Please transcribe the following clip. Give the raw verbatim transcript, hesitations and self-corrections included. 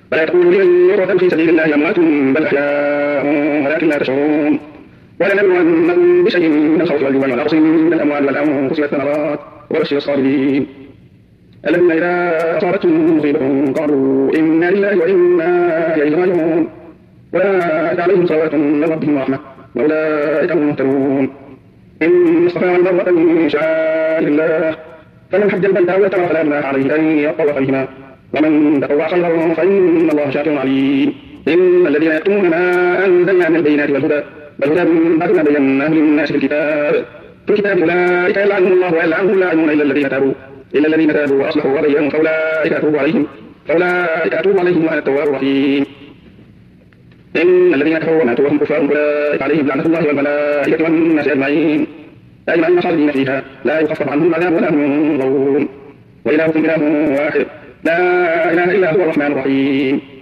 فلا تقولوا لمن يقتل في سبيل الله أموات بل أحياء ولكن لا تشعرون. ولنبلونكم بشيء من الخوف والجوع والعطش من الأموال والأنفس والثمرات وبشر الصابرين الذين إذا أصابتهم مصيبة قالوا إنا لله وإنا إليه راجعون أولئك عليهم صلوات من ربهم ورحمة وأولئك هم المهتدون. إن الصفا والمروة من شعائر الله فمن حج البيت أو اعتمر فلا جناح عليه أن يطوف بهما ومن تطوع خيرا فإن الله شاكر عليم. إن الذين يكتمون ما أنزلنا من البينات والهدى والهدى من بعد ما بيناه للناس في الكتاب في الكتاب أولئك يلعنهم الله ويلعنهم اللاعنون إلا الذين تابوا إلا الذين تابوا وأصلحوا وبينوا فأولئك أتوب عليهم فأولئك أتوب عليهم وأنا التواب الرحيم. إن الذين كفروا وماتوا وهم كفار أولئك عليهم لعنة الله والملائكة والناس أجمعين أجمعين خالدين فيها لا يخفف عنهم العذاب ولا هم ينظرون وإلهكم إله واحد لا إله إلا هو الرحمن الرحيم.